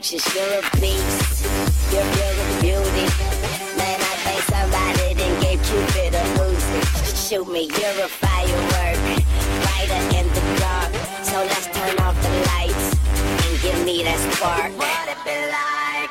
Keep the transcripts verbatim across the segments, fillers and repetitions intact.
pictures, you're a beast. You're filled with beauty. Man, I think somebody done gave Cupid a Uzi. Shoot me, you're a firework, brighter in the dark. So let's turn off the lights and give me that spark. What it be like?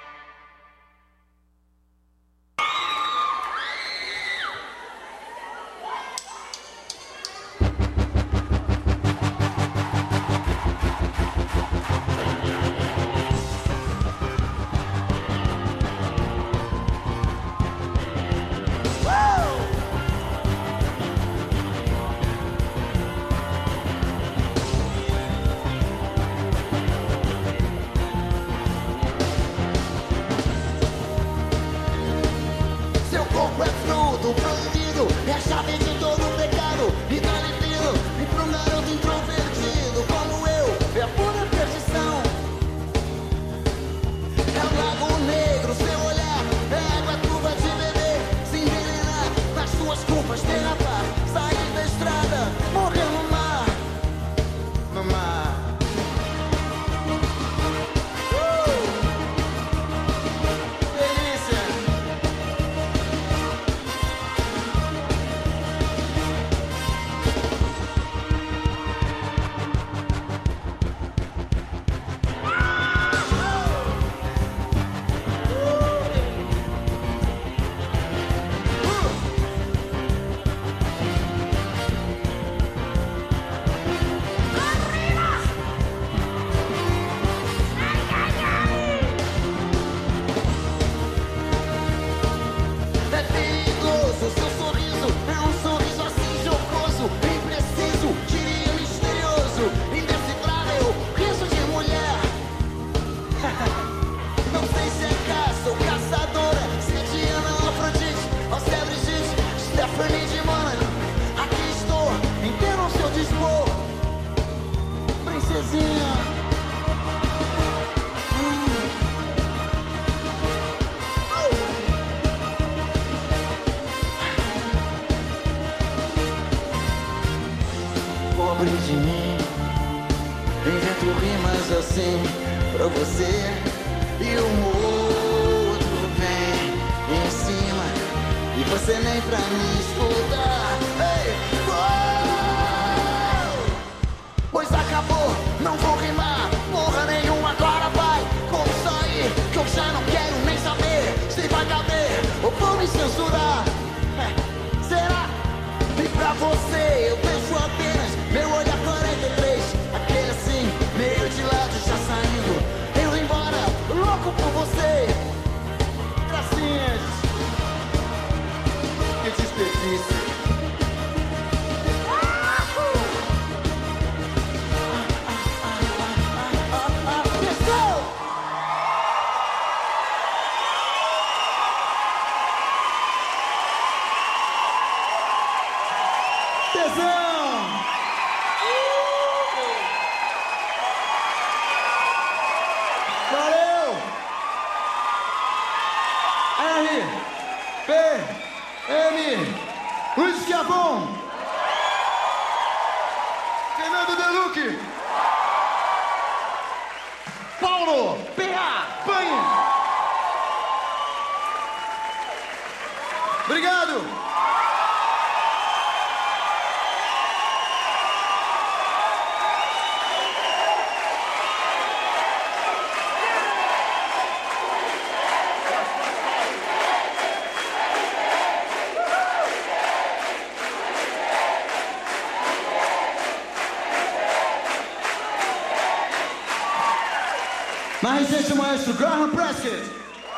Mais recente, o maestro Graham Prescott.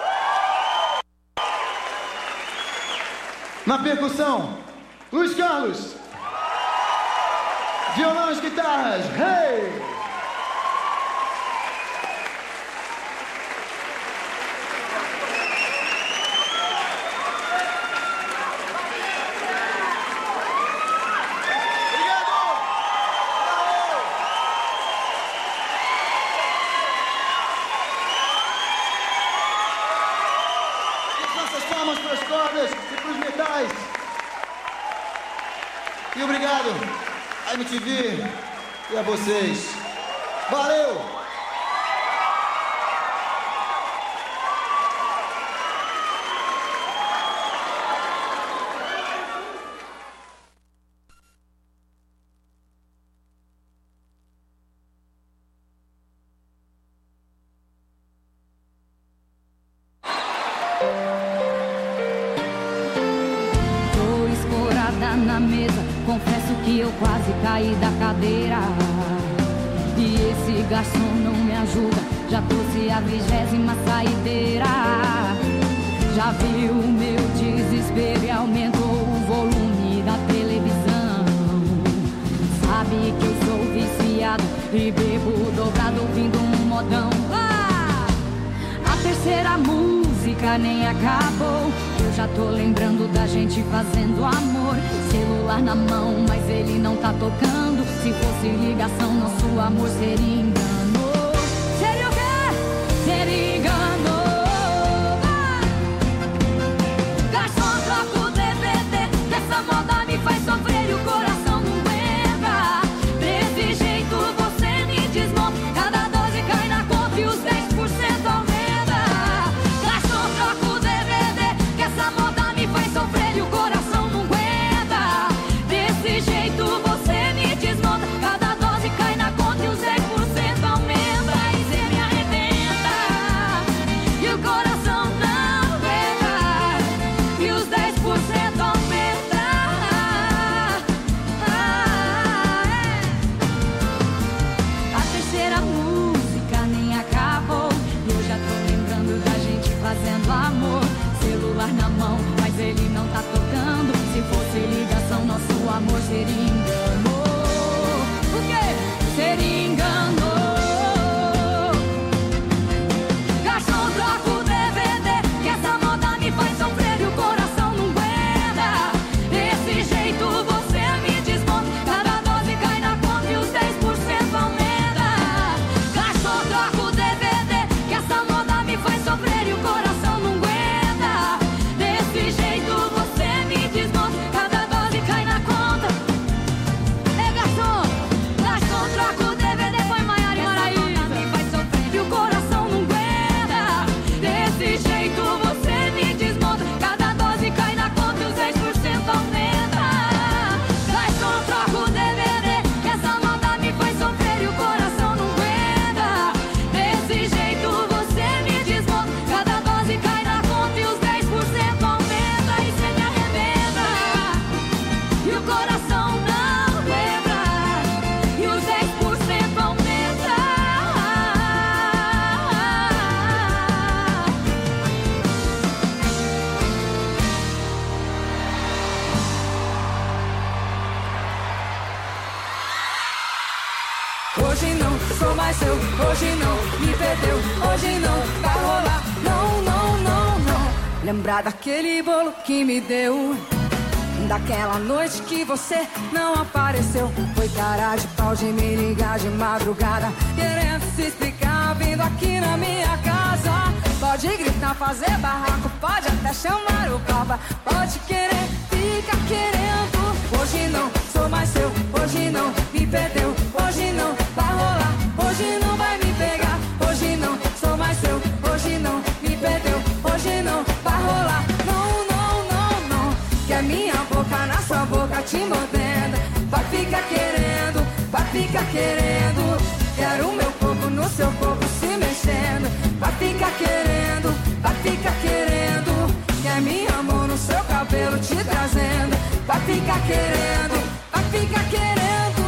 Na percussão, Luiz Carlos. Violão e guitarras, Hey! E obrigado a M T V e a vocês. Valeu! na mesa, confesso que eu quase caí da cadeira. E esse garçom não me ajuda, já trouxe a vigésima saideira. Já viu o meu desespero e aumentou o volume da televisão. Sabe que eu sou viciado e bebo dobrado ouvindo um modão. Ah! A terceira música nem acabou, eu já tô lembrando da gente fazendo amor. Celular na mão, mas ele não tá tocando. Se fosse ligação, nosso amor seria engano. Seria o quê? Seria engano. Ah! Garçom, troca o D V D, dessa moda me faz sofrer e o coração não aguenta. Desse jeito você me desmonta, cada dose cai na conta e os dez por cento aumenta. Garçom, troca o D V D, que essa moda me faz sofrer e o coração não aguenta. Desse jeito você me desmonta, cada dose cai na conta e os dez por cento aumenta. E cê me arrebenta e o coração não aguenta, e os dez por cento aumenta. Ah, é. A terceira música nem acabou, e eu já tô lembrando da gente fazendo amor. Celular na mão, mas ele não tá tocando. Se fosse ligação, nosso amor seria engano. O quê? Seria engano. Garçom, troca o D V D, que essa moda me faz sofrer e o coração não aguenta. Desse jeito você me desmonta, cada dose cai na conta e os dez por cento aumenta. Garçom, troca o D V D, que essa moda me faz sofrer e o coração não aguenta. Desse jeito você me desmonta, cada dose cai na conta. É garçom, garçom, troca o D V D, foi Maiara e Maraísa. Me faz sofrer e o coração não aguenta. Desse jeito você me desmonta, cada dose cai na conta e os dez por cento aumenta. Garçom, troca o D V D, que essa moda me faz sofrer e o coração não aguenta. Desse jeito você me desmonta, cada dose cai na conta e os dez por cento aumenta. E cê me arrebenta e o coração não aguenta, e os dez por cento aumenta. Hoje não sou mais seu, hoje não me perdeu, hoje não vai rolar, não, não, não, não. Lembrar daquele bolo que me deu, daquela noite que você não apareceu. Foi cara de pau de me ligar de madrugada, querendo se explicar, vindo aqui na minha casa. Pode gritar, fazer barraco, pode até chamar o papa, pode querer, fica querendo. Hoje não sou mais seu, hoje não me perdeu, hoje não vai rolar, hoje não vai me pegar. Hoje não sou mais seu, hoje não me perdeu, hoje não vai rolar, não, não, não, não. Que a minha boca na sua boca te mordendo, vai ficar querendo, vai ficar querendo. Quero o meu corpo no seu corpo se mexendo, vai ficar querendo, vai ficar querendo. Que a minha mão no seu cabelo te trazendo, vai ficar querendo, vai ficar querendo.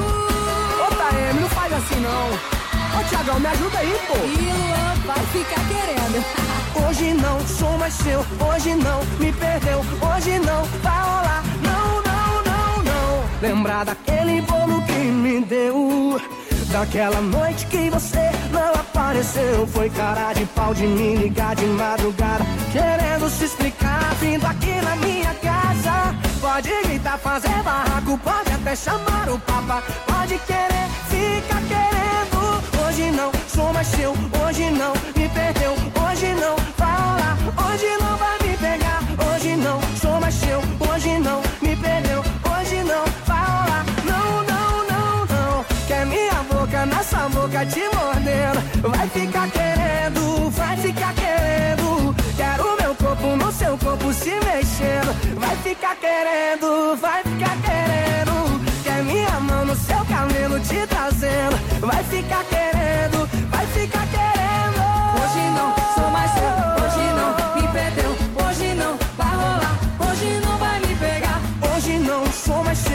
Ô, Taeme, não faz assim não. Ô, Thiagão, me ajuda aí, pô. E Luan vai ficar querendo. Hoje não sou mais seu, hoje não me perdeu, hoje não vai rolar, não, não, não, não. Lembrar daquele bolo que me deu, daquela noite que você não apareceu. Foi cara de pau de me ligar de madrugada, querendo se explicar, vindo aqui na minha casa. Pode gritar, fazer barraco, pode até chamar o papa, pode querer, fica querendo. Hoje não sou mais seu, hoje não me perdeu, hoje não vai rolar, hoje não vai me pegar. Hoje não sou mais seu, hoje não me perdeu, hoje não vai rolar, não, não, não, não. Que é minha boca na sua boca te mordendo, vai ficar querendo, vai ficar querendo. Quero meu corpo no seu corpo se mexendo, vai ficar querendo, vai ficar querendo. Que é minha mão no seu cabelo te trazendo, vai ficar querendo, vai ficar querendo. Hoje não sou mais seu, hoje não me perdeu, hoje não vai rolar, hoje não vai me pegar. Hoje não sou mais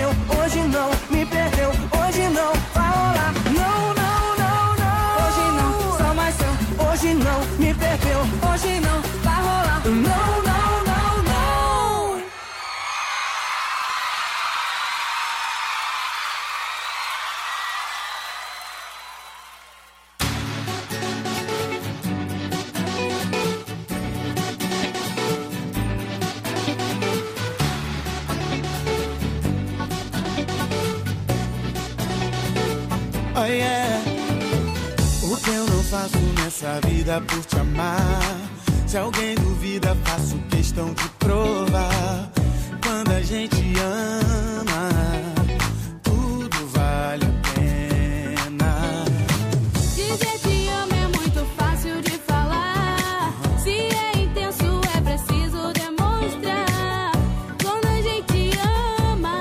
yeah. O que eu não faço nessa vida por te amar? Se alguém duvida, faço questão de provar. Quando a gente ama, tudo vale a pena. Dizer te amo é muito fácil de falar. Se é intenso, é preciso demonstrar. Quando a gente ama,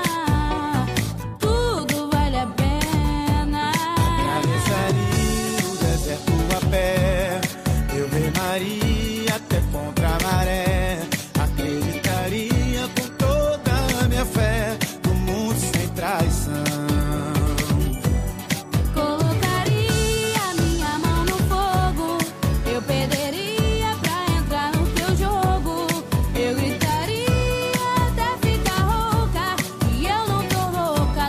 tudo vale a pena. Atravessaria o deserto a pé, eu remaria até contra a maré. Acreditaria com toda a minha fé no mundo sem traição. Colocaria minha mão no fogo, eu perderia pra entrar no teu jogo. Eu gritaria até ficar rouca, e eu não tô louca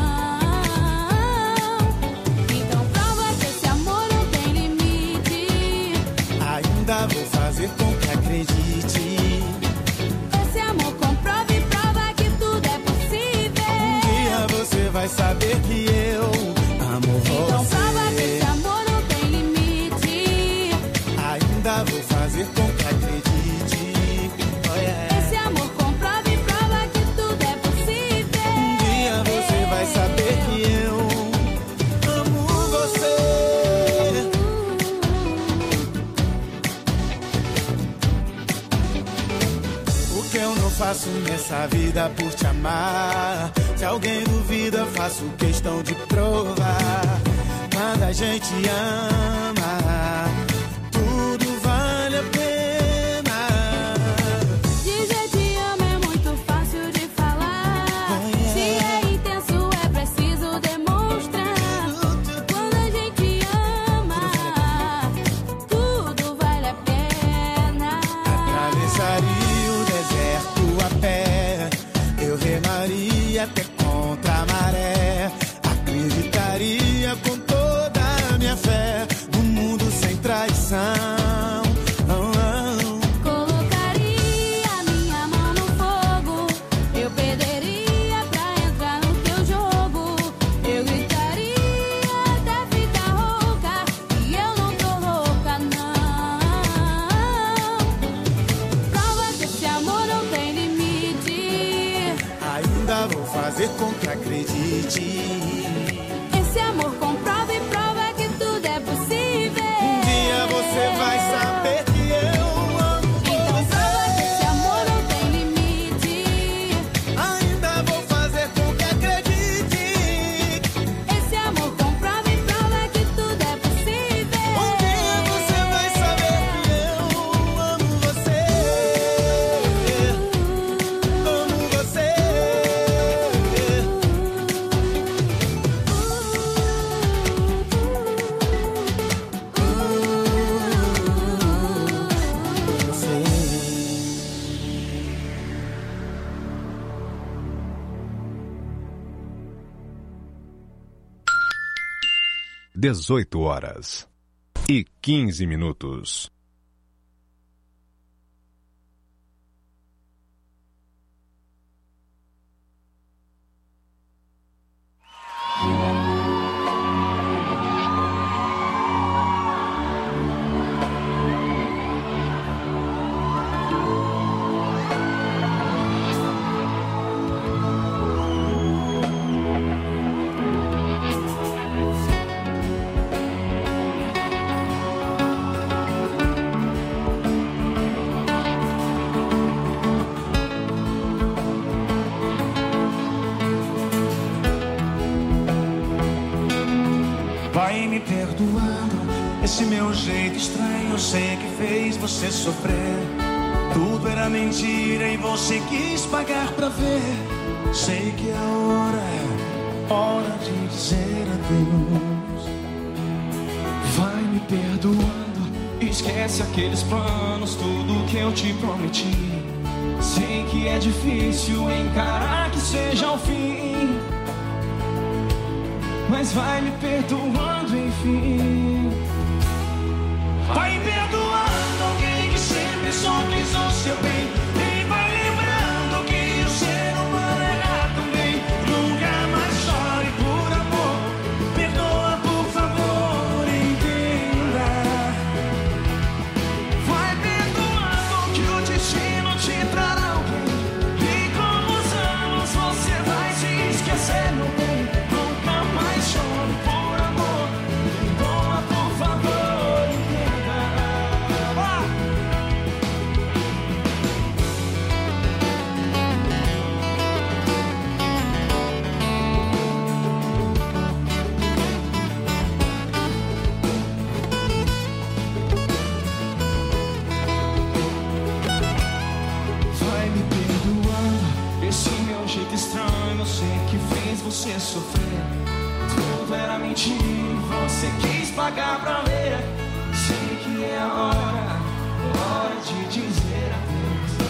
não. Então prova que esse amor não tem limite. Ainda vou fazer com que acredite. Esse amor comprova e prova que tudo é possível. Um dia você vai saber que eu amo Então prova que você. esse amor não tem limite. Ainda vou fazer com que acredite. Oh, yeah. Esse amor comprova e prova que tudo é possível. Um dia você vai saber que eu amo você. O que eu não faço nessa vida por te amar? Se alguém duvida, faço questão de provar. Quando a gente ama, tudo vale a pena. Dizer te amo é muito fácil de falar. Oh, yeah. Se é intenso, é preciso demonstrar. Quando a gente ama, tudo vale a pena. Atravessaria o deserto a pé, eu remaria até contra a maré. Acreditaria com toda a minha fé no mundo sem traição. Oh, oh. Colocaria minha mão no fogo, eu perderia pra entrar no teu jogo. Eu gritaria até ficar rouca, e eu não tô louca não. Prova que esse amor não tem limite. Ainda vou fazer com que acredite. Esse amor comprova e prova que tudo é possível. Um dia você vai saber que eu amo Então você. prova que esse amor não tem limite. Ainda vou fazer com que acredite. Esse amor comprova e prova que tudo é possível. Um dia você vai saber que eu amo você. Amo você. dezoito horas e quinze minutos. Vai me perdoando esse meu jeito estranho. Eu sei que fez você sofrer. Tudo era mentira e você quis pagar pra ver. Sei que a hora é hora de dizer adeus. Vai me perdoando, esquece aqueles planos, tudo que eu te prometi. Sei que é difícil encarar que seja o fim, mas vai me perdoando enfim. Vai perdoando alguém que sempre só quis o seu bem. E vai lembrando que o ser humano erra também. Nunca mais chore por amor, perdoa por pagar pra ver. Sei que é a hora, hora de dizer adeus.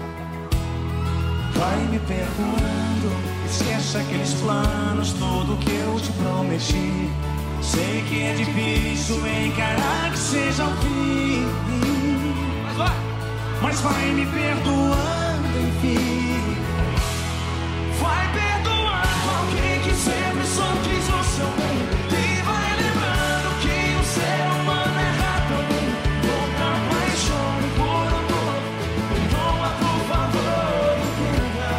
Vai me perdoando, esquece aqueles planos, tudo que eu te prometi. Sei que é difícil encarar que seja o fim, mas vai, mas vai me perdoando, enfim. Vai perdoando alguém que sempre só quis o seu bem. E vai lembrando que o ser humano erra também. Nunca mais chore por amor. Perdoa, por favor, entenda.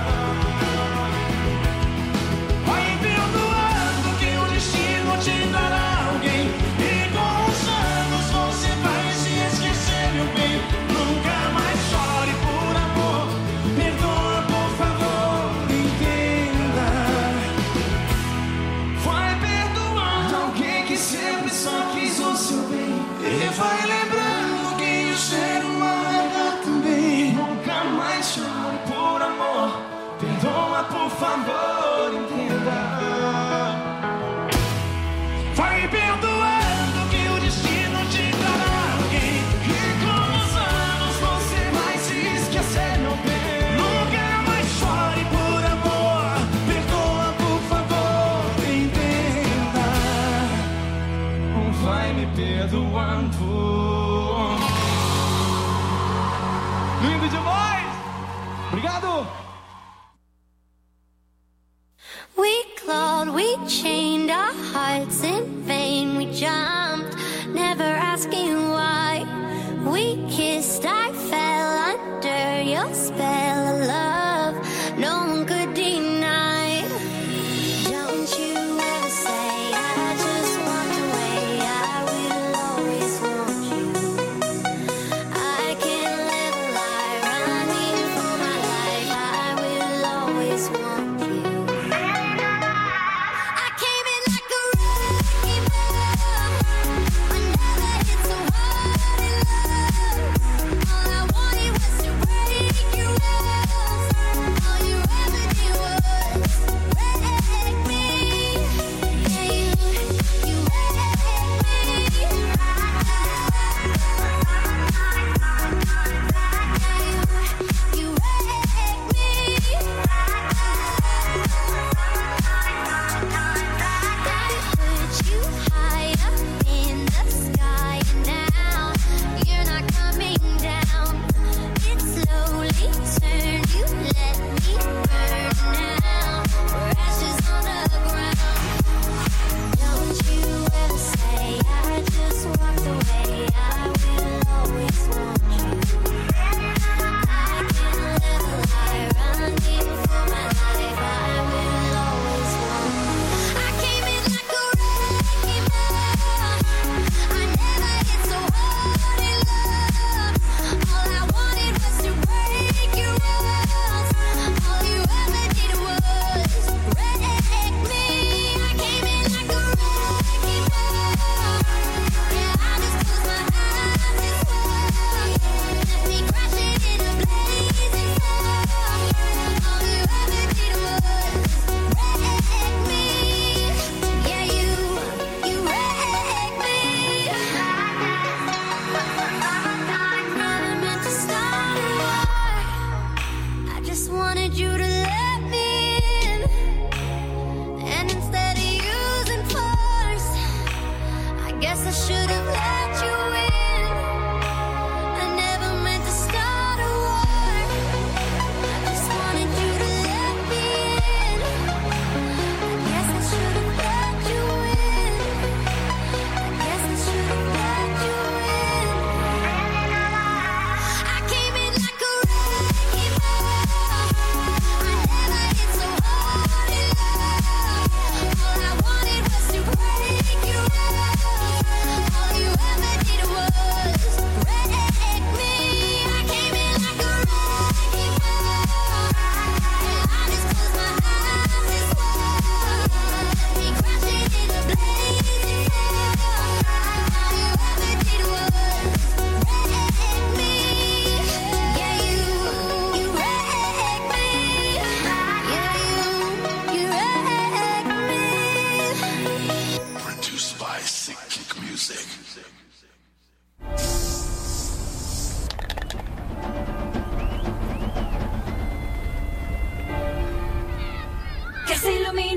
Vai perdoando que o destino te dará alguém. E com os anos você vai se esquecer, meu bem. Nunca mais chore por amor. Perdoa, por favor, entenda. Vai perdoando alguém que sempre só quis o seu bem. E vai lembrando que o ser humano erra também. Nunca mais chore por amor. Perdoa, por favor, entenda. Vai perdoando que o destino te dará alguém. E com os anos você vai se esquecer, meu bem. Nunca mais chore por amor. Perdoa, por favor, entenda. Vai me perdoando. Lindo demais! Obrigado! We clawed, we chained our hearts in vain. We jumped, never asking why. We kissed, I fell under your spell of love. No one could deny. Don't you ever say I just walked away. I will always want you. I can't live a lie running for my life. I will always want you. I came in like a wrecking ball. I never hit so hard in love. All I wanted was to break your will.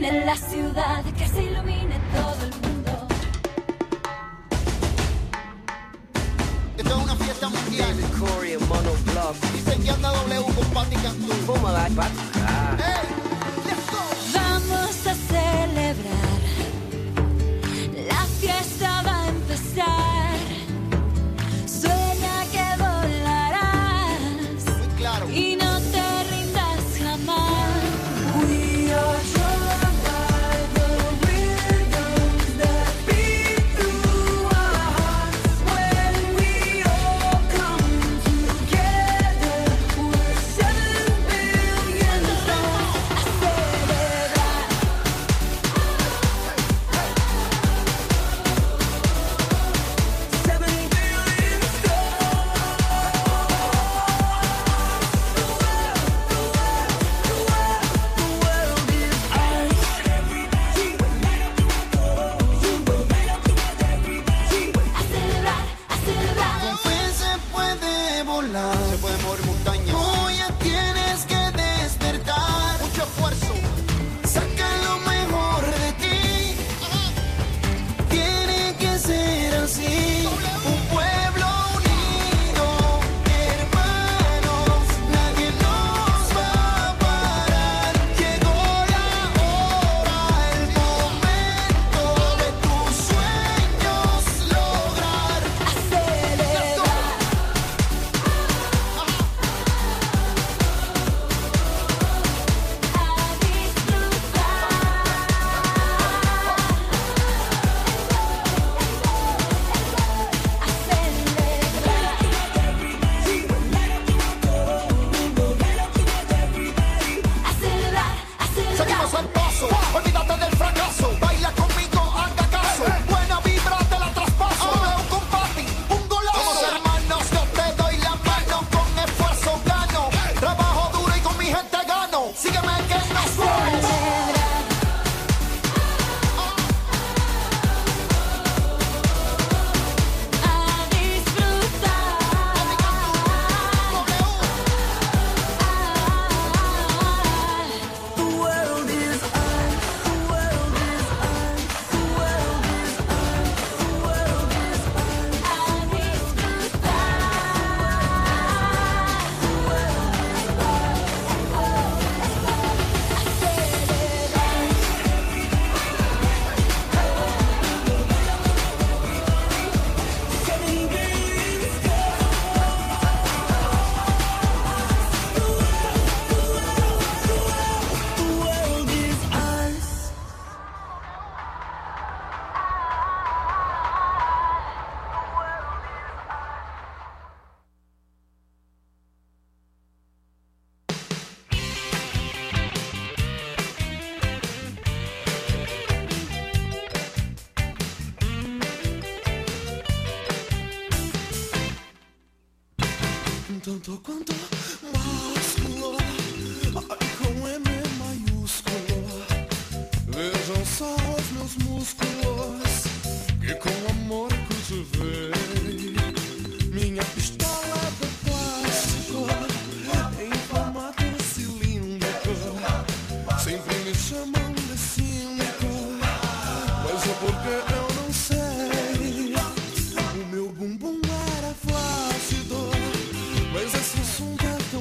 ilumine la ciudad, que se ilumine todo el mundo. Esto es una fiesta mundial. Dicen que anda W con Patti Cantú. Fuma la Hey, let's go. Vamos a celebrar, la fiesta va a empezar. Sueña que volarás. Muy claro. Y no te rindas jamás. We are joined by the rhythms that beat through our hearts. When we all come together, we're seven billion souls. A celebrar. Seven billion Con fe se puede volar. Se puede mover montañas. Hoy ya tienes que despertar. Mucho esfuerzo. Saca lo mejor de ti. Tiene que ser así. Un pueblo unido, hermanos. Nadie nos va a parar. Llegó la hora, el momento de tus sueños lograr. Seguimos el paso. Olvídate del fracaso. Baila conmigo, haga caso. Buena vibra te la traspaso. W con Patti, un golazo. Somos hermanos, yo te doy la mano. Con esfuerzo gano. Trabajo duro y con mi gente gano. Sígueme que no suelto. Tanto quanto másculo, ai com M maiúsculo. Vejam só os meus músculos, que com amor cultivei. Minha pistola de plástico, em formato cilíndrico. Sempre me chamam de cínico, mas é porque eu não sei. O meu bumbum era flácido, mas esse assunto é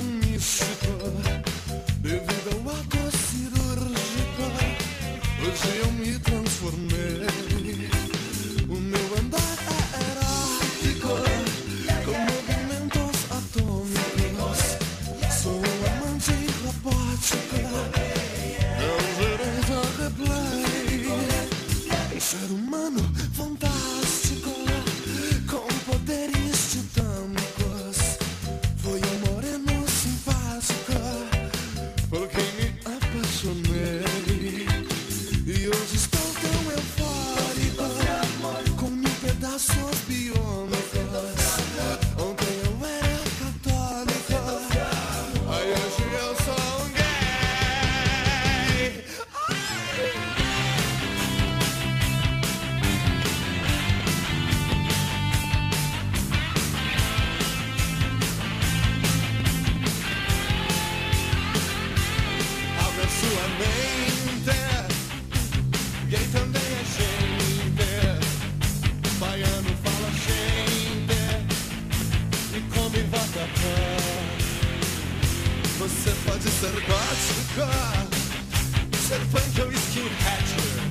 Você pode ser gótica, ser punk ou skinhead,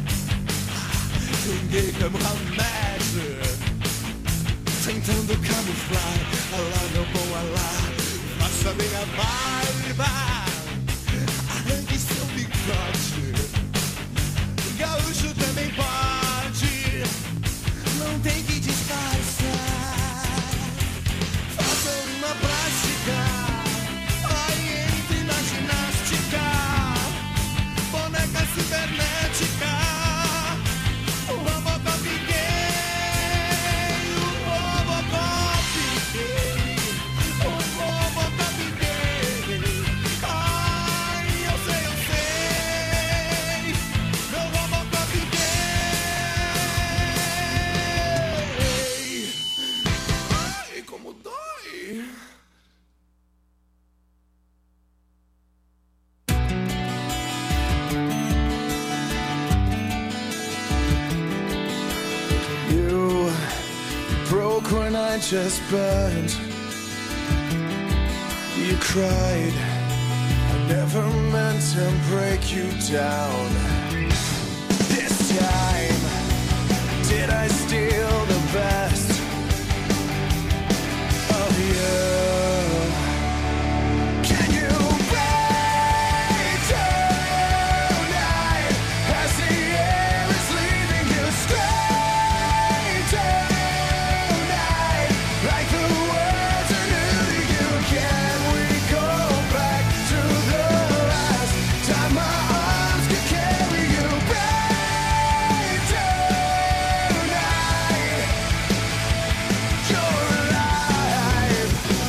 um gay como Hamed, tentando camuflar. Alá, meu bom alá, faça minha barba, arranque seu bigode. Gaúcho também pode, não tem que disfarçar. Faça uma prática, aí entre na ginástica, boneca cibernética, o Robocop gay, o Robocop gay, o Robocop gay. Ai, eu sei, eu sei, meu Robocop gay. Ai, como dói. You broke when I just burned. You cried. I never meant to break you down. This time, did I steal the best of you? Can you wait tonight as the air is leaving you straight tonight, like the words are new to you? Can we go back to the last time my arms could carry you? Right tonight, you're alive.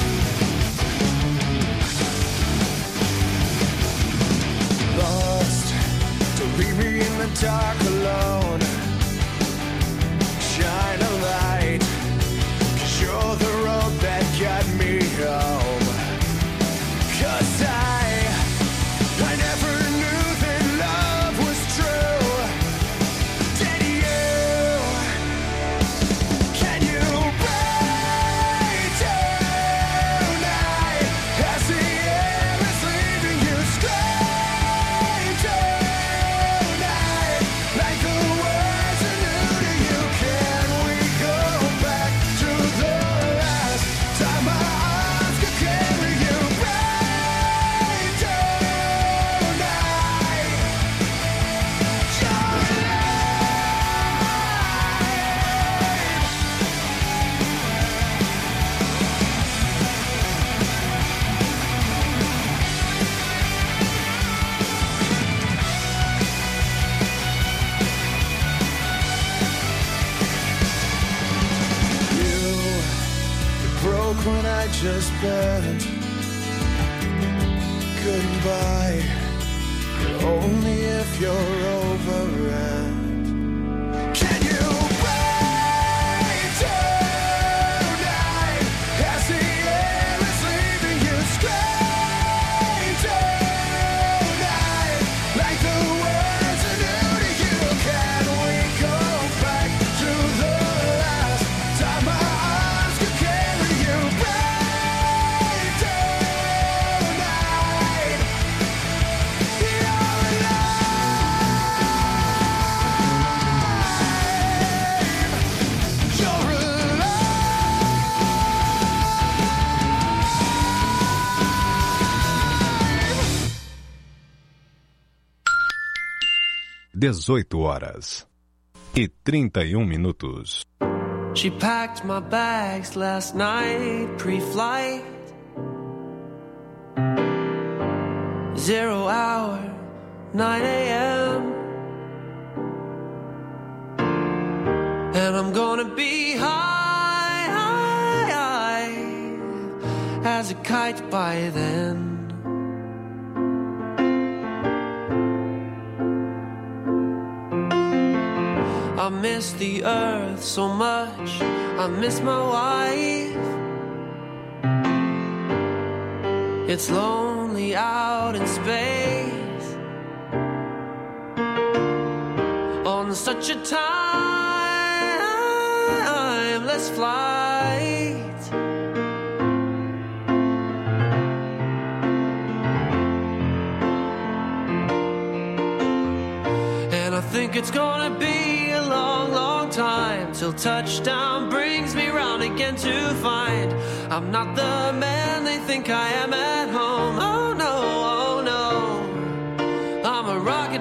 Lost, don't leave me in the dark alone. Shine a light, 'cause you're the road that got me home. 'Cause I, I never knew that love was true. Did you? Can you wait tonight as the air is leaving you straight tonight, like the words are new to you? Can we go back to the last time my arms could carry you? Right tonight, you're You, you broke when I just burned. Goodbye, but only if you're over it. Can you wait tonight as the air is leaving you straight tonight, like the words are new to you? Can we go back to the last time my arms could carry you? Right tonight, you're alive. You're alive. dezoito horas e trinta e um minutos. She packed my bags last night, pre-flight. Zero hour, nine a.m. And I'm gonna be high, high, high as a kite by then. I miss the earth so much, I miss my wife. It's lonely out in space on such a timeless flight. think it's gonna be a long, long time till touchdown brings me round again to find I'm not the man they think I am at home. Oh no, oh no, I'm a rocket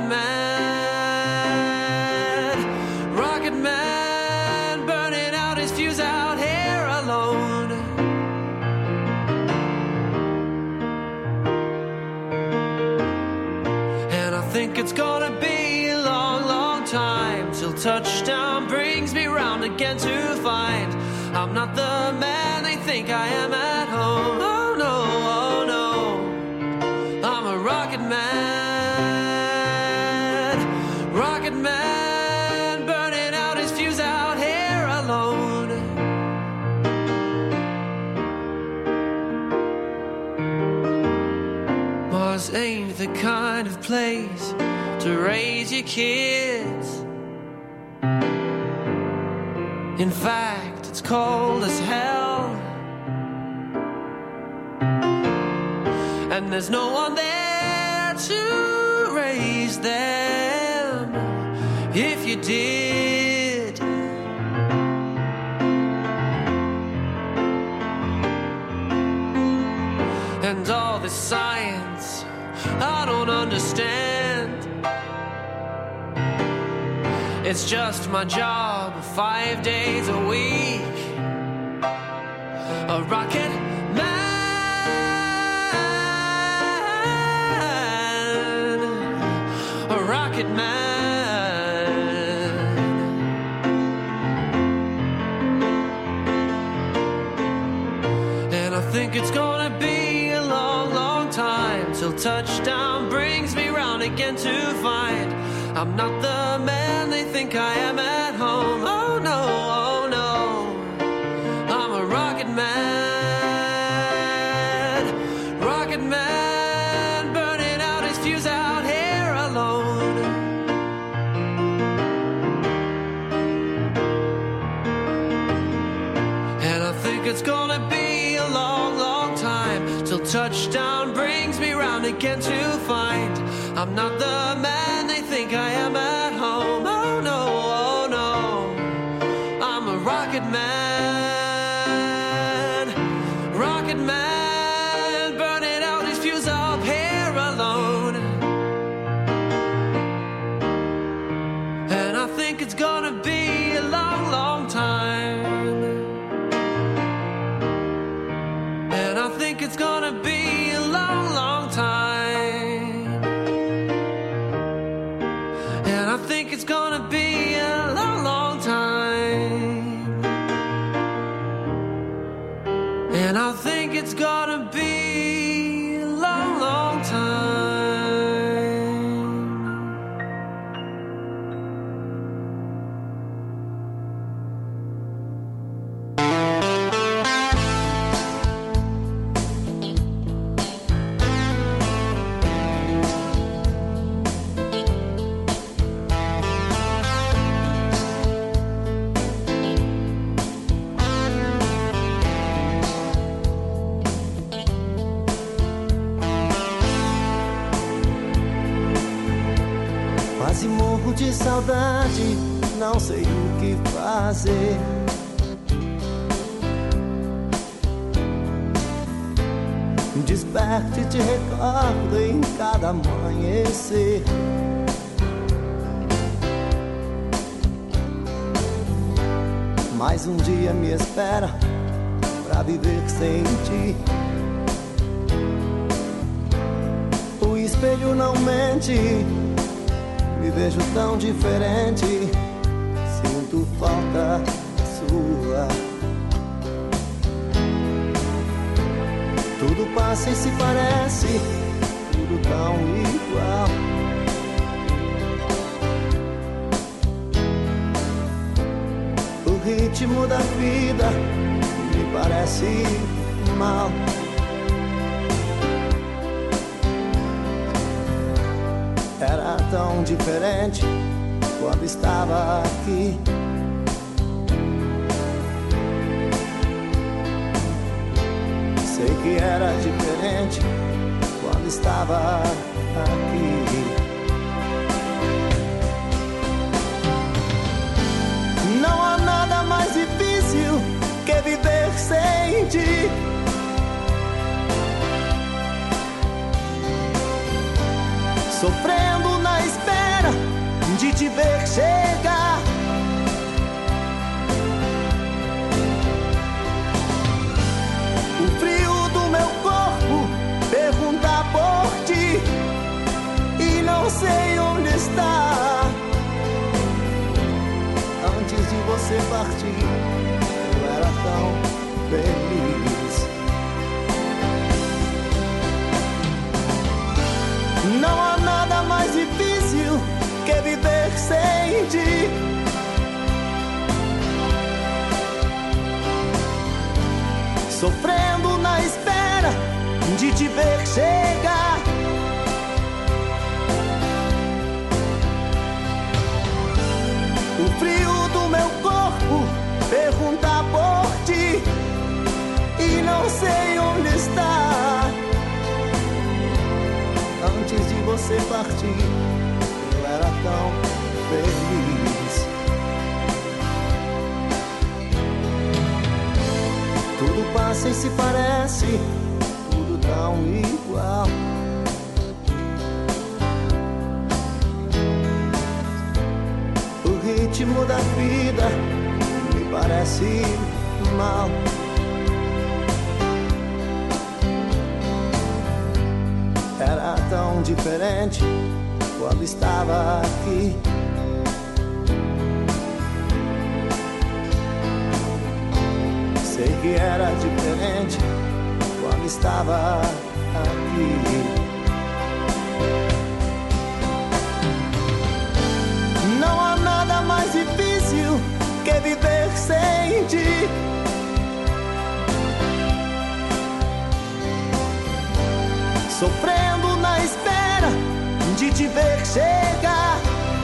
man, rocket man, burning out his fuse out here alone. And I think it's gonna be a long, long time till touchdown brings me round again to find I'm not the man they think I am at home. Oh no, oh no, I'm a rocket man, rocket man, burning out his fuse out here alone. Mars ain't the kind of place to raise your kids. In fact, it's cold as hell, and there's no one there to raise them if you did. And all this science I don't understand. It's just my job, five days a week. A rocket man, a rocket man. And I think it's gonna be a long, long time till touchdown brings me round again to find I'm not the man they think I am at home. Oh no, oh no, I'm a rocket man, rocket man, burning out his fuse out here alone. And I think it's gonna be a long, long time till touchdown brings me round again to find I'm not the man they think I am at home. Oh no, oh no, I'm a rocket man, rocket man, burning out his fuse up here alone. And I think it's gonna be a long, long time. And I think it's gonna be a long, long time. I think it's gonna be a long, long time. And I think it's gonna be a long, long time. Quase morro de saudade, não sei o que fazer. Desperto e te recordo em cada amanhecer. Mais um dia me espera pra viver sem ti. O espelho não mente, me vejo tão diferente, sinto falta sua. Tudo passa e se parece, tudo tão igual. O ritmo da vida me parece mal. Era tão diferente quando estava aqui. Sei que era diferente quando estava aqui. sofrendo na espera de te ver chegar. O frio do meu corpo pergunta por ti e não sei onde está. Antes de você partir, eu era tão feliz. Não há nada mais difícil que viver sem ti. Sofrendo na espera de te ver chegar. O frio do meu corpo pergunta por ti e não sei onde está. Antes de você partir, eu era tão feliz. Tudo passa e se parece, tudo tão igual. O ritmo da vida me parece mal. Era tão diferente quando estava aqui. Sei que era diferente quando estava aqui. Não há nada mais difícil que viver sem ti. Sofrendo na espera de te ver chegar.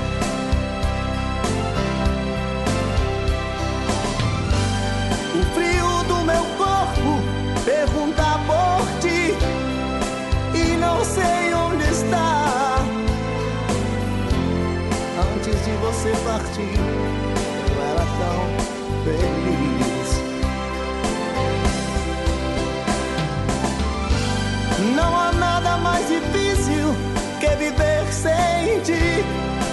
O frio do meu corpo pergunta por ti e não sei onde está. Antes de você partir, eu era tão feliz. Não há nada mais difícil que viver sem ti.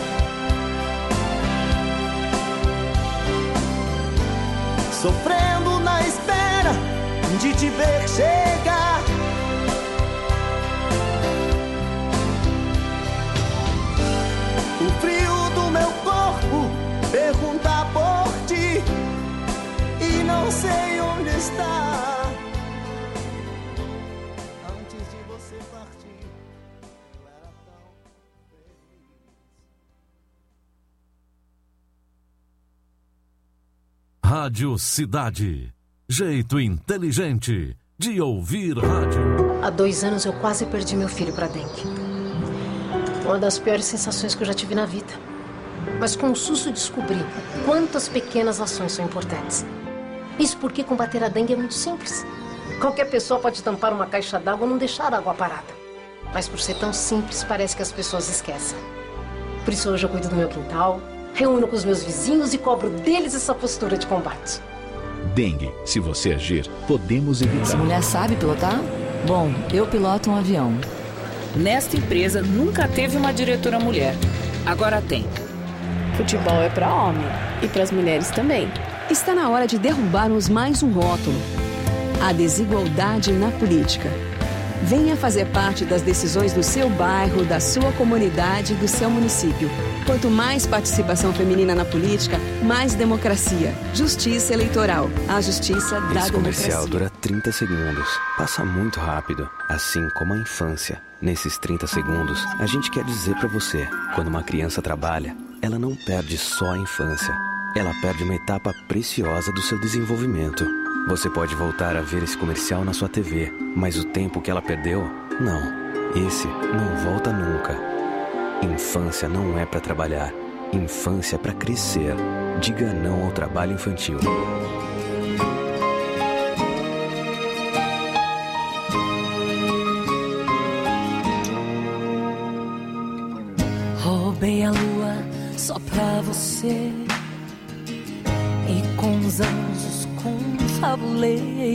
Sofrendo na espera de te ver chegar. O frio do meu corpo pergunta por ti e não sei onde está. Rádio Cidade. Jeito inteligente de ouvir rádio. Há dois anos eu quase perdi meu filho para dengue. Uma das piores sensações que eu já tive na vida. Mas com o susto descobri quantas pequenas ações são importantes. Isso porque combater a dengue é muito simples. Qualquer pessoa pode tampar uma caixa d'água ou não deixar a água parada. Mas por ser tão simples, parece que as pessoas esquecem. Por isso hoje eu cuido do meu quintal, reúno com os meus vizinhos e cobro deles essa postura de combate. Dengue. Se você agir, podemos evitar. Essa mulher sabe pilotar? Bom, eu piloto um avião. Nesta empresa nunca teve uma diretora mulher. Agora tem. Futebol é para homem e para as mulheres também. Está na hora de derrubarmos mais um rótulo. A desigualdade na política. Venha fazer parte das decisões do seu bairro, da sua comunidade e do seu município. Quanto mais participação feminina na política, mais democracia. Justiça eleitoral. A justiça da Esse comercial democracia. dura trinta segundos. Passa muito rápido, assim como a infância. Nesses trinta segundos, a gente quer dizer pra você, quando uma criança trabalha, ela não perde só a infância. Ela perde uma etapa preciosa do seu desenvolvimento. Você pode voltar a ver esse comercial na sua T V, mas o tempo que ela perdeu, não. Esse não volta nunca. Infância não é pra trabalhar. Infância é pra crescer. Diga não ao trabalho infantil. Roubei a lua só pra você e com os anjos confabulei.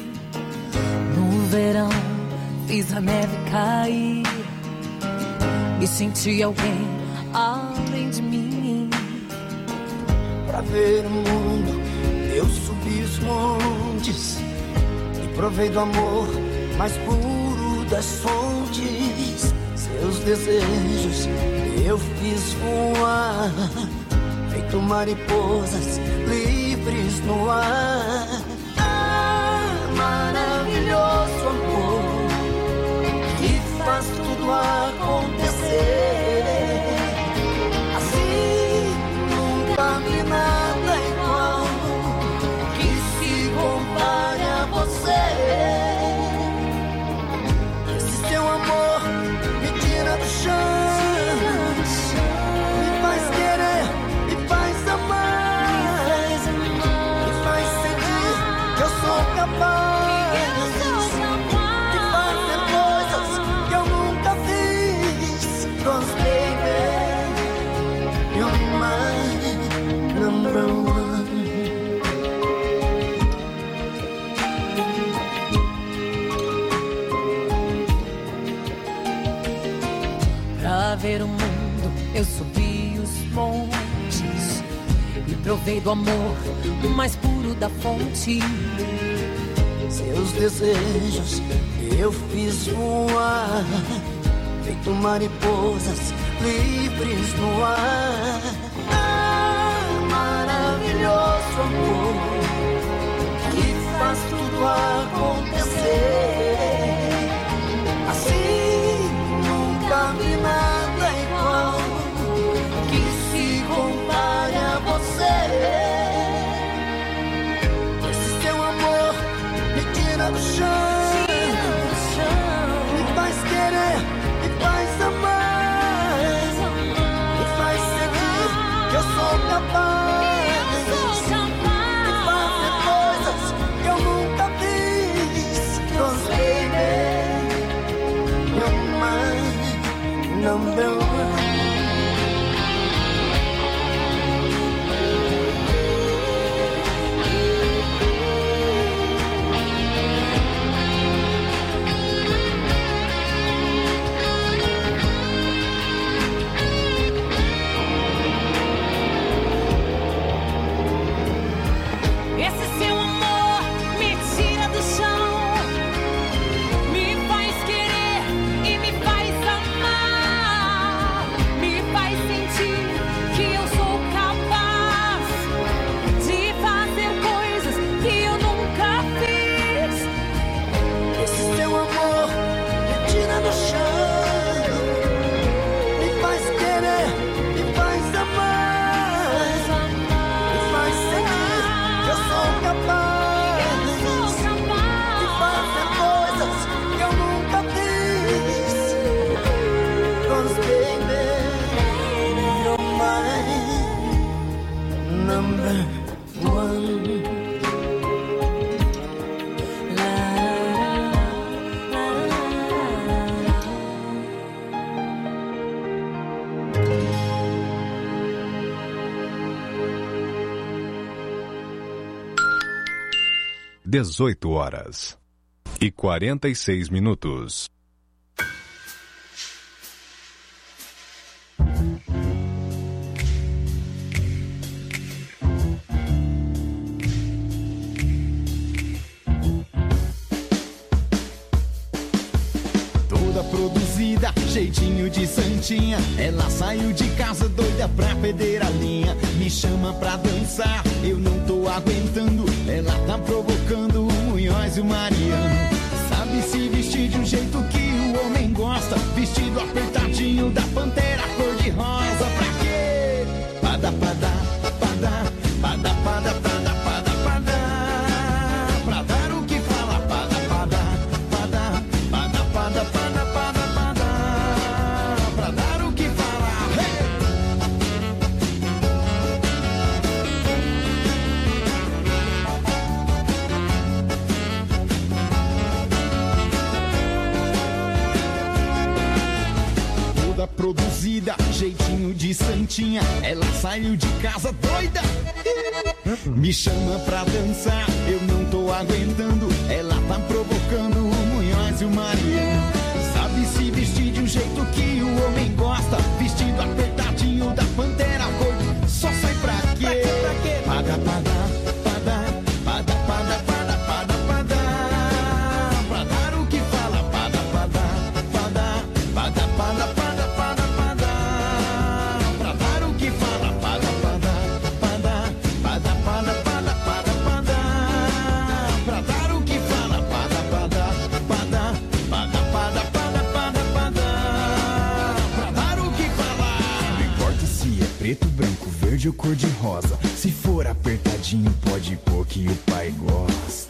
No verão fiz a neve cair e senti alguém além de mim. Pra ver o mundo, eu subi os montes e provei do amor mais puro das fontes. Seus desejos eu fiz voar, feito mariposas livres no ar. Ah, maravilhoso amor que faz tudo acontecer. Assim nunca vi nada igual que se compare a você. Esse seu amor me tira do chão, me faz querer, me faz amar, me faz sentir que eu sou capaz de fazer coisas que eu nunca fiz. 'Cause baby, you're my number one. Pra ver o mundo, eu subi os montes e provei do amor mais puro da fonte. Seus desejos eu fiz voar, feito mariposas livres no ar. Ah, maravilhoso amor que faz tudo acontecer. Assim nunca vi nada igual que se compare a você. Esse seu amor me tira do chão, me faz querer, me faz amar, me faz sentir que eu sou capaz de fazer coisas que eu nunca fiz. 'Cause baby, you're my number one. Esse seu amor me tira do chão, me faz querer e me faz amar, me faz sentir que eu sou capaz de fazer coisas que eu nunca fiz. Esse seu amor me tira do chão, me faz querer, me faz amar, me faz sentir que eu sou capaz de fazer coisas que eu nunca fiz. 'Cause baby, you're my number one. dezoito horas e quarenta e seis minutos. Toda produzida, jeitinho de santinha. Ela saiu de casa doida pra perder a linha. Me chama pra dançar, eu não tô aguentando. Ela tá provocando o Munhoz e o Mariano. Sabe se vestir de um jeito que o homem gosta. Vestido apertadinho da Pantera cor de rosa. Pra quê? Pada, pada, pada, pada, pada, pada, pada, pada. Pra dar o que fala, pada, pada, pada, pada, pada, pada, pada, pada. Pra dar o que fala, hey! Toda produzida, jeitinho de santinha. Ela saiu de casa doida. Me chama pra dançar, eu não tô aguentando. Ela tá provocando o Munhoz e o Mariano. Sabe se vestir de um jeito que o homem gosta. preto, branco, verde ou cor de rosa. Se for apertadinho, pode pôr que o pai gosta.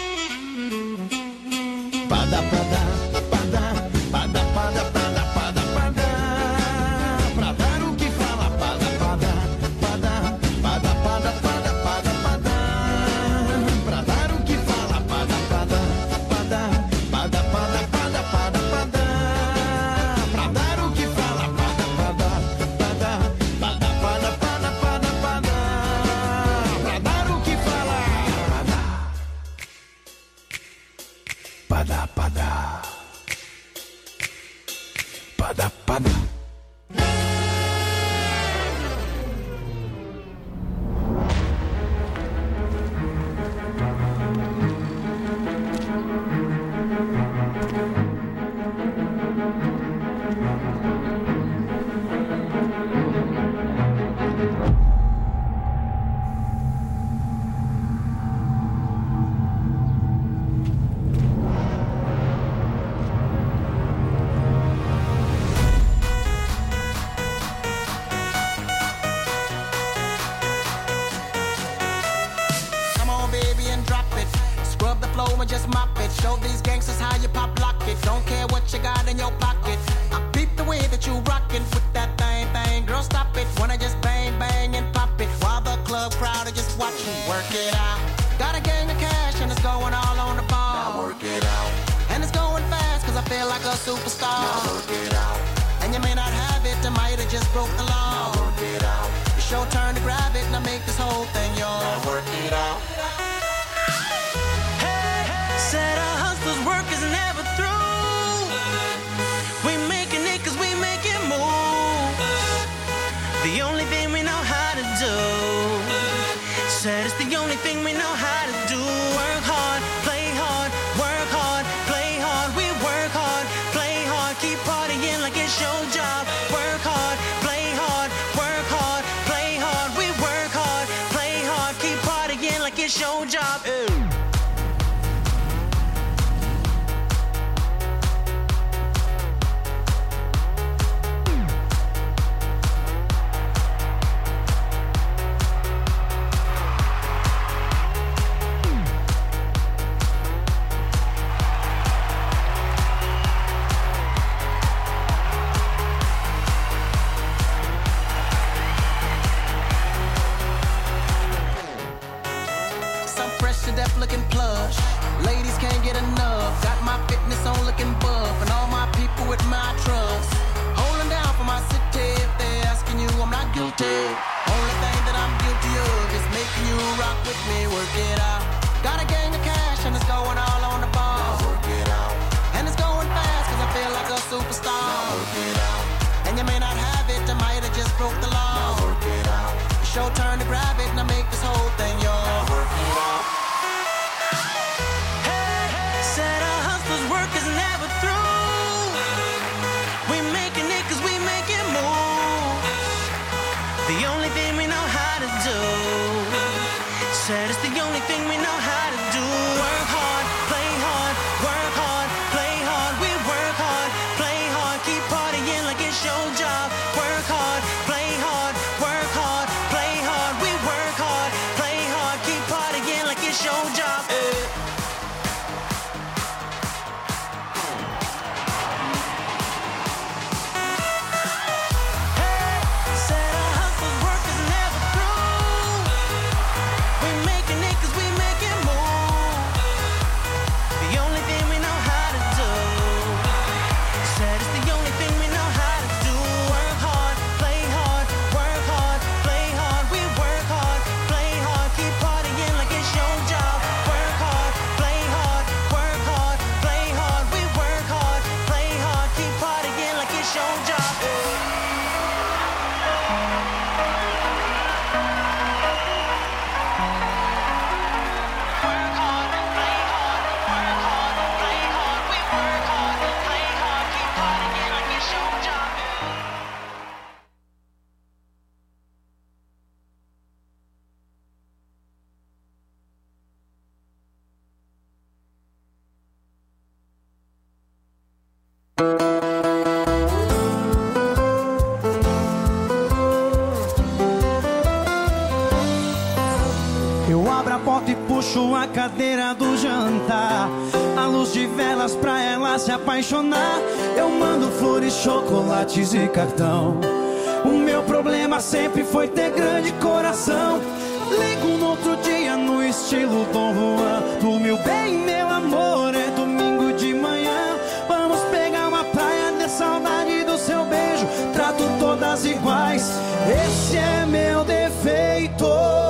Pada, pada, pada, pada, pada, pada, pada, pada. Pra dar o que fala, pada, pada, pada, pada, pada, pada, pada, pada. Pra dar o que fala, pada, pada, pada, pada, pada, pada, pada, pada. Pra dar o que fala, pada, pada, pada, pada, pada, pada, pada, pada. Pra dar o que fala, pada, pada, pada, pada. Come on, baby, and drop it. Scrub the flow and just mop it. Show these gangsters how you pop lock it. Don't care what you got in your pocket. I peep the way that you rockin' with that thing, thing. Girl, stop it. Wanna just bang, bang, and pop it. While the club crowd are just watching. Work it out. Got a gang of cash and it's going all on the ball. Now work it out. And it's going fast cause I feel like a superstar. Now work it out. And you may not have it, I might have just broke the law. Now work it out. It's your turn to grab it and I make this whole thing yours. Now work it out. Said a hustler's work is never through. We making it cause we make it move. The only thing we know how to do. Said it's the only thing we know how to do. Work hard, play hard, work hard, play hard. We work hard, play hard, keep partying like it's your job. Work hard, play hard, work hard, play hard. We work hard, play hard, keep partying like it's your job. Ew. Some fresh to death looking plush. Ladies can't get enough. Got my fitness on looking buff. And all my people with my trust. Holding down for my city. If they're asking you, I'm not guilty. Only thing that I'm guilty of is making you rock with me. Work it out. Got a gang of cash and it's going all on the ball. Now work it out. And it's going fast cause I feel like a superstar. Now work it out. And you may not have it, I might have just broke the law. Now work it out. It's your turn to grab it and I make this whole thing yours. Now work it out. Said a hustler's work is never through. We making it cause we make it move. The only thing we know how to do. Said it's the only thing we know how to do. Work hard, play hard, work hard, play hard. We work hard, play hard, keep partying like it's your job. Work hard, play hard, work hard, play hard. We work hard, play hard. puxo a cadeira do jantar, a luz de velas pra ela se apaixonar. Eu mando flores, chocolates e cartão. O meu problema sempre foi ter grande coração. Ligo no outro dia no estilo Dom Juan. Do meu bem, meu amor, é domingo de manhã. Vamos pegar uma praia, de saudade do seu beijo. Trato todas iguais, esse é meu defeito.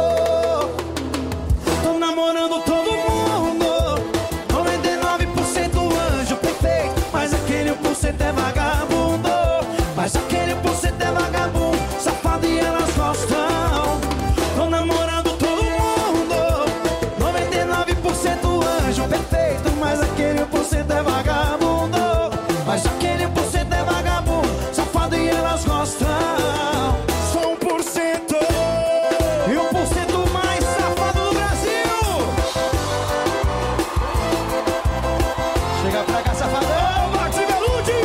Tô namorando todo mundo, noventa e nove por cento anjo perfeito. Mas aquele um por cento é vagabundo. Mas aquele um por cento é vagabundo, safado e elas gostam. Tô namorando todo mundo, noventa e nove por cento anjo perfeito. Mas aquele um por cento é vagabundo. Mas aquele um por cento é vagabundo, safado e elas gostam. Só um por cento e um por cento mais safado do Brasil. Chega pra cá, safadão, Max e Velude.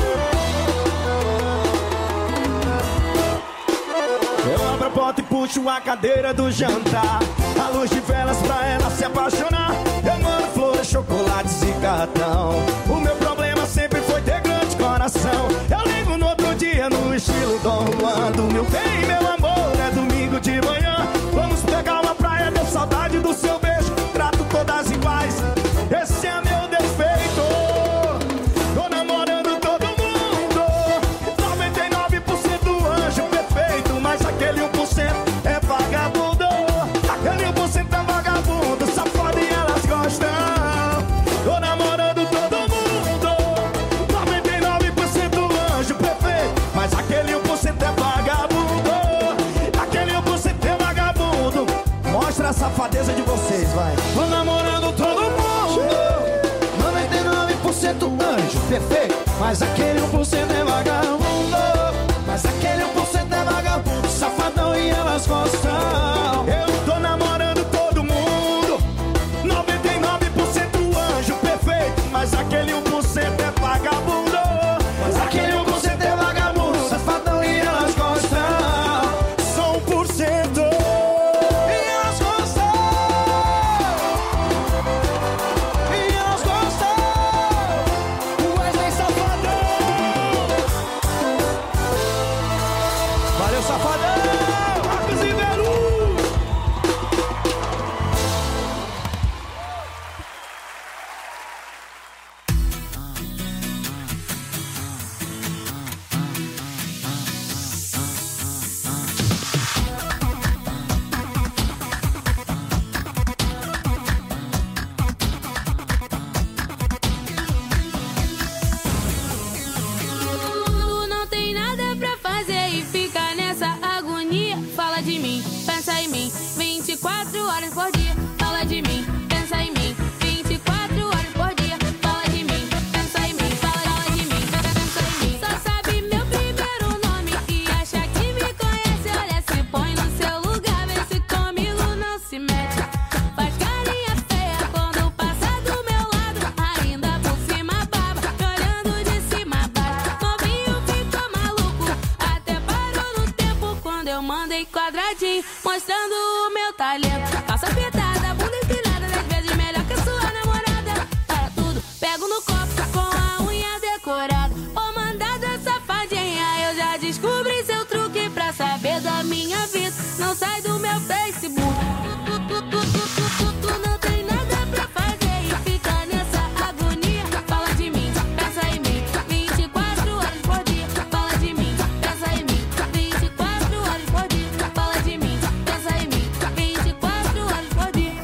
Eu abro a porta e puxo a cadeira do jantar, a luz de velas pra ela se apaixonar. Eu mando flores, chocolates e cartão. O meu problema sempre foi ter grande coração. Eu ligo no outro dia no estilo Dom Juan. Do meu bem, meu amor, é domingo de manhã. Vamos pegar uma praia, deu saudade do seu beijo. Trato todas iguais, esse é meu defeito. Tô namorando todo mundo, noventa e nove por cento anjo perfeito. Mas aquele um por cento é vagabundo. Aquele um por cento é vagabundo, safado e elas gostam. Tô namorando todo mundo, noventa e nove por cento anjo perfeito. Mas aquele um por cento é vagabundo. Aquele um por cento é vagabundo. Mostra a safadeza de vocês, vai. Tô namorando todo mundo, noventa e nove por cento anjo perfeito. Mas aquele um por cento é vagabundo. Mas aquele um por cento é vagabundo, safadão e elas gostam. Eu tô namorando todo mundo, noventa e nove por cento anjo perfeito. Mas aquele um por cento é vagabundo. Mas aquele um por cento é vagabundo, safadão e elas gostam. Só um por cento e elas gostam. E elas gostam. Wesley Safadão. Valeu, Safadão. Marcos e Veru. Tu não tem nada pra fazer e fica nessa agonia. Fala de mim, pensa em mim, vinte e quatro horas por dia. Fala de mim, pensa em mim, vinte e quatro horas por dia. Fala de mim, pensa em mim, fala, fala de mim, pensa em mim. Só sabe meu primeiro nome e acha que me conhece. Olha, se põe no seu lugar, vê se comigo não se mete. Faz carinha feia quando passa do meu lado, ainda por cima baba, olhando de cima a baixo. Novinho ficou maluco, até parou no tempo quando eu mandei quadradinho, mostrando o meu talento. Calça apertada, bunda empinada, dez vezes melhor que a sua namorada. Para tudo, pego no copo com a unha decorada. Ô mandada safadinha, eu já descobri seu truque pra saber da minha vida. Não sai do meu Facebook. Tu, tu, tu, tu, tu, tu, tu não tem nada pra fazer e fica nessa agonia. Fala de mim, pensa em mim, vinte e quatro horas por dia. Fala de mim, pensa em mim, vinte e quatro horas por dia. Fala de mim, pensa em mim, vinte e quatro horas por dia.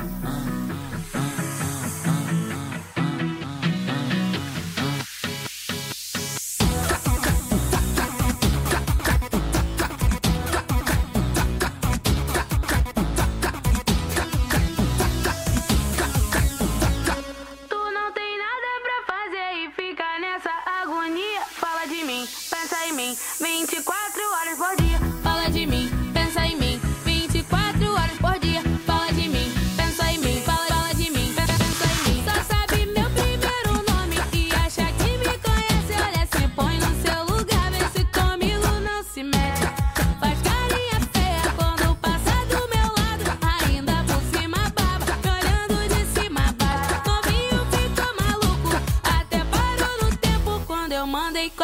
Tu não tem nada pra fazer e fica nessa agonia. Fala de mim, pensa em mim, vinte e quatro horas por dia. Fala de mim, pensa em mim, vinte e quatro horas por dia. Fala de mim, pensa em mim, fala, fala de mim, pensa em mim. Só sabe meu primeiro nome e acha que me conhece. Olha, se põe no seu lugar, vê se comigo não se mete. Faz carinha feia quando passa do meu lado, ainda por cima baba, olhando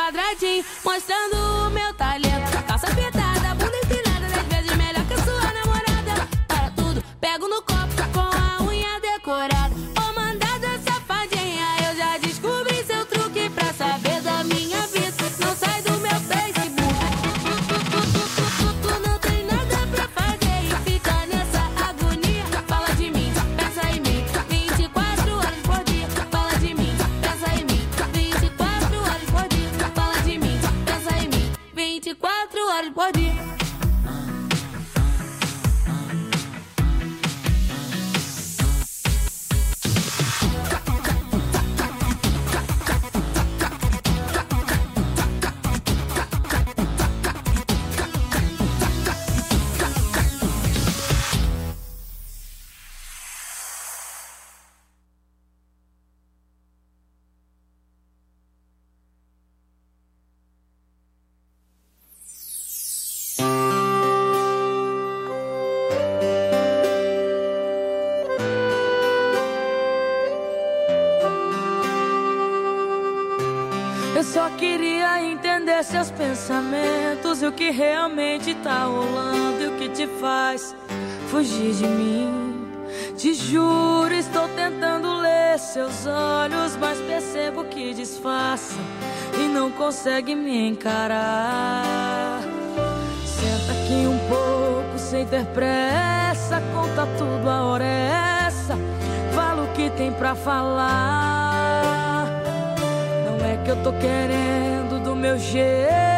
quadradinho, mostrando o meu talento. Calça apertada, bunda inclinada, dez vezes melhor que a sua namorada. Para tudo, pego no copo com a unha decorada. Ô mandada safadinha, eu já descobri seu truque pra saber da minha vida. Não sai do meu Facebook. Tu não tem nada pra fazer e fica nessa agonia. Fala de mim, pensa em mim, vinte e quatro horas por dia. Fala de mim, pensa em mim, vinte e quatro horas por dia. Fala de mim, pensa em mim, vinte e quatro horas por dia. Eu só queria entender seus pensamentos e o que realmente tá rolando e o que te faz fugir de mim. Te juro, estou tentando ler seus olhos, mas percebo que disfarça e não consegue me encarar. Senta aqui um pouco sem ter pressa, conta tudo, a hora é essa. Fala o que tem pra falar. Não é que eu tô querendo do meu jeito,